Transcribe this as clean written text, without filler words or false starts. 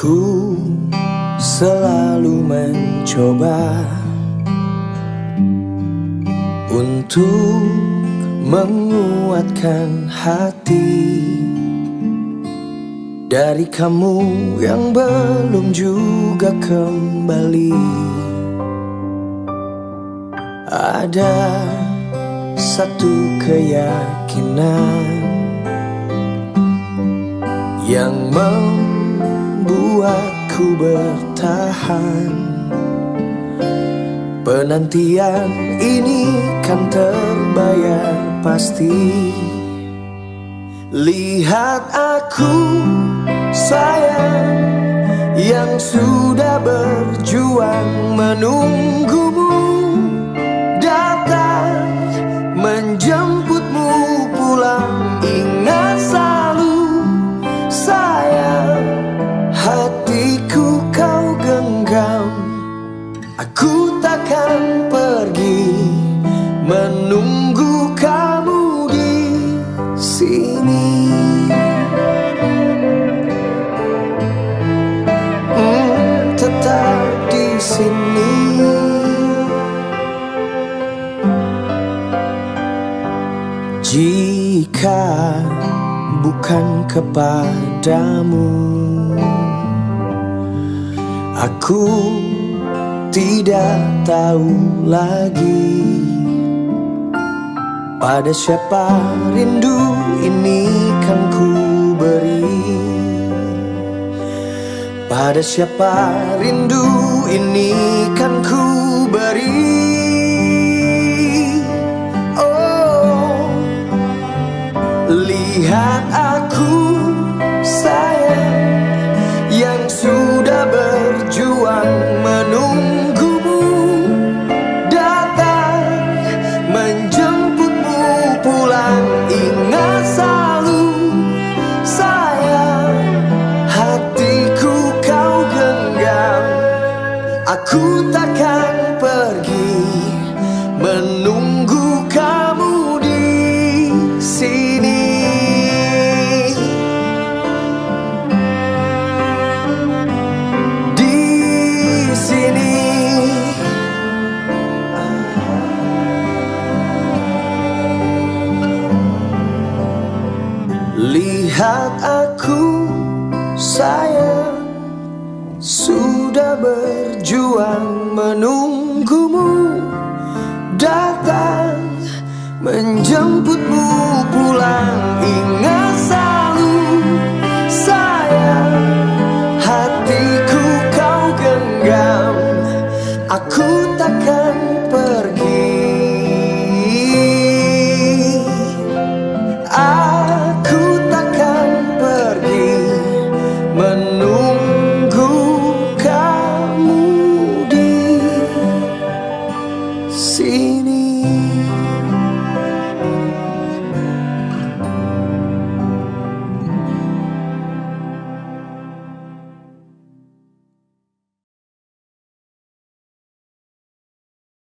Aku selalu mencoba untuk menguatkan hati dari kamu yang belum juga kembali. Ada satu keyakinan yang membuatku bertahan. Penantian ini kan terbayar pasti. Lihat aku sayang, yang sudah berjuang menunggumu datang menjemputmu pulang. Ingat selalu sayang, hatiku kau genggam. Aku takkan pergi menunggu kamu di sini. Tetap di sini. Jika bukan kepadamu, aku tidak tahu lagi pada siapa rindu ini kan ku beri. Pada siapa rindu ini kan ku beri. Oh, lihat aku sayang, yang sudah berjuang menunggumu datang menjemputmu pulang. Ingat selalu sayang, hatiku kau genggam. Aku takkan pergi menunggu kamu di sini. Lihat aku sayang, sudah berjuang menunggumu datang menjemputmu